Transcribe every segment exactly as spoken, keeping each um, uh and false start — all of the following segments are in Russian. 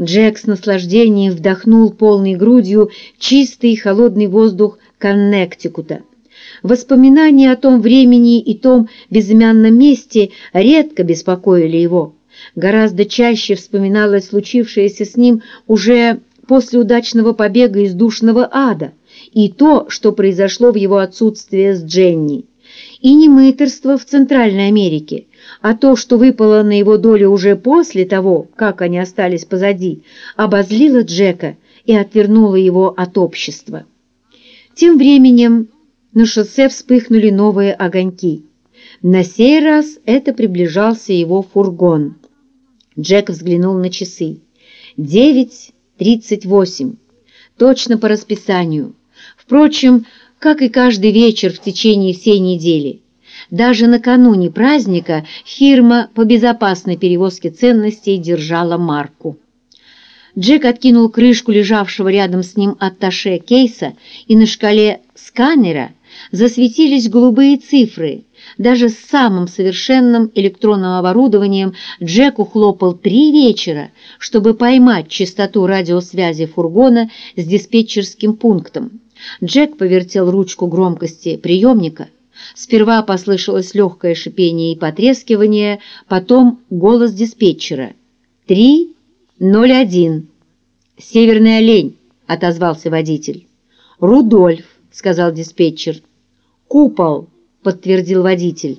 Джек с наслаждением вдохнул полной грудью чистый холодный воздух Коннектикута. Воспоминания о том времени и том безымянном месте редко беспокоили его. Гораздо чаще вспоминалось случившееся с ним уже после удачного побега из душного ада и то, что произошло в его отсутствие с Дженни. И не мытарство в Центральной Америке, а то, что выпало на его долю уже после того, как они остались позади, обозлило Джека и отвернуло его от общества. Тем временем на шоссе вспыхнули новые огоньки. На сей раз это приближался его фургон. Джек взглянул на часы. девять тридцать восемь. Точно по расписанию. Впрочем, как и каждый вечер в течение всей недели. Даже накануне праздника фирма по безопасной перевозке ценностей держала марку. Джек откинул крышку лежавшего рядом с ним атташе кейса, и на шкале сканера засветились голубые цифры. Даже с самым совершенным электронным оборудованием Джек ухлопал три вечера, чтобы поймать частоту радиосвязи фургона с диспетчерским пунктом. Джек повертел ручку громкости приемника. Сперва послышалось легкое шипение и потрескивание, потом голос диспетчера. «Три ноль один». «Северный олень», — отозвался водитель. «Рудольф», — сказал диспетчер. «Купол», — подтвердил водитель.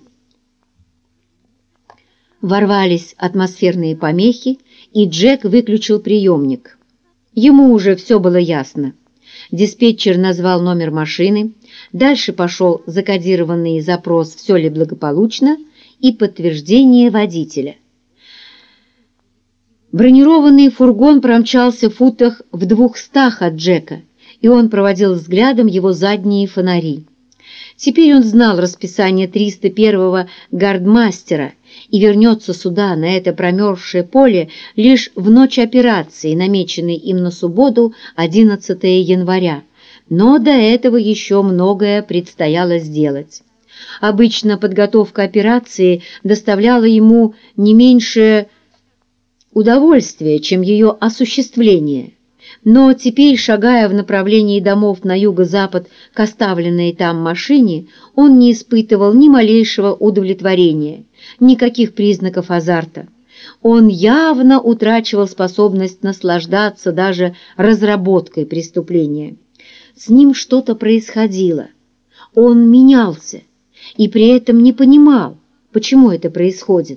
Ворвались атмосферные помехи, и Джек выключил приемник. Ему уже все было ясно. Диспетчер назвал номер машины, дальше пошел закодированный запрос «Все ли благополучно» и подтверждение водителя. Бронированный фургон промчался в футах в двухстах от Джека, и он проводил взглядом его задние фонари. Теперь он знал расписание триста первого гардмастера и вернется сюда, на это промерзшее поле, лишь в ночь операции, намеченной им на субботу, одиннадцатого января. Но до этого еще многое предстояло сделать. Обычно подготовка операции доставляла ему не меньше удовольствия, чем ее осуществление. Но теперь, шагая в направлении домов на юго-запад к оставленной там машине, он не испытывал ни малейшего удовлетворения, никаких признаков азарта. Он явно утрачивал способность наслаждаться даже разработкой преступления. С ним что-то происходило. Он менялся и при этом не понимал, почему это происходит.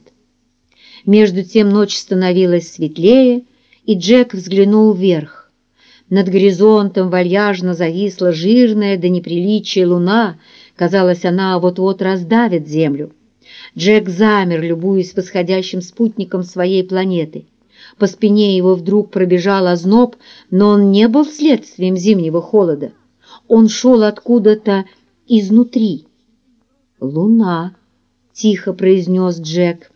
Между тем ночь становилась светлее, и Джек взглянул вверх. Над горизонтом вальяжно зависла жирная до неприличия луна. Казалось, она вот-вот раздавит землю. Джек замер, любуясь восходящим спутником своей планеты. По спине его вдруг пробежал озноб, но он не был следствием зимнего холода. Он шел откуда-то изнутри. «Луна», — тихо произнес Джек.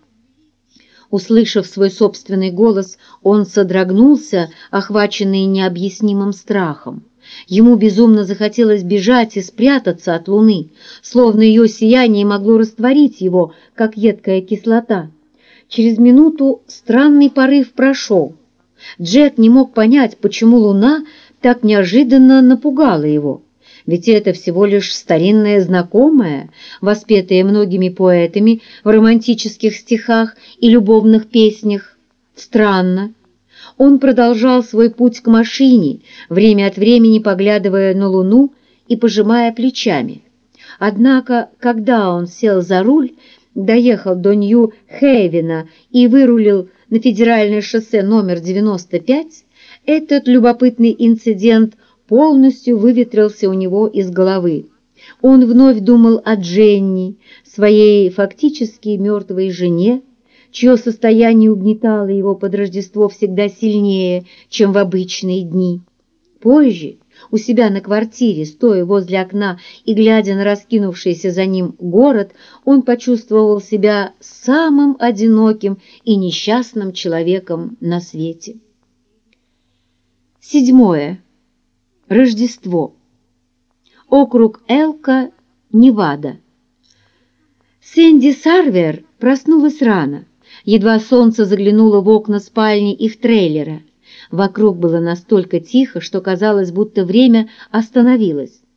Услышав свой собственный голос, он содрогнулся, охваченный необъяснимым страхом. Ему безумно захотелось бежать и спрятаться от луны, словно ее сияние могло растворить его, как едкая кислота. Через минуту странный порыв прошел. Джек не мог понять, почему луна так неожиданно напугала его. Ведь это всего лишь старинная знакомая, воспетая многими поэтами в романтических стихах и любовных песнях. Странно. Он продолжал свой путь к машине, время от времени поглядывая на луну и пожимая плечами. Однако, когда он сел за руль, доехал до Нью-Хейвена и вырулил на федеральное шоссе номер девяносто пять, этот любопытный инцидент полностью выветрился у него из головы. Он вновь думал о Дженни, своей фактически мертвой жене, чье состояние угнетало его под Рождество всегда сильнее, чем в обычные дни. Позже, у себя на квартире, стоя возле окна и глядя на раскинувшийся за ним город, он почувствовал себя самым одиноким и несчастным человеком на свете. Седьмое. Рождество. Округ Элко, Невада. Сэнди Сарвер проснулась рано. Едва солнце заглянуло в окна спальни их трейлера. Вокруг было настолько тихо, что казалось, будто время остановилось.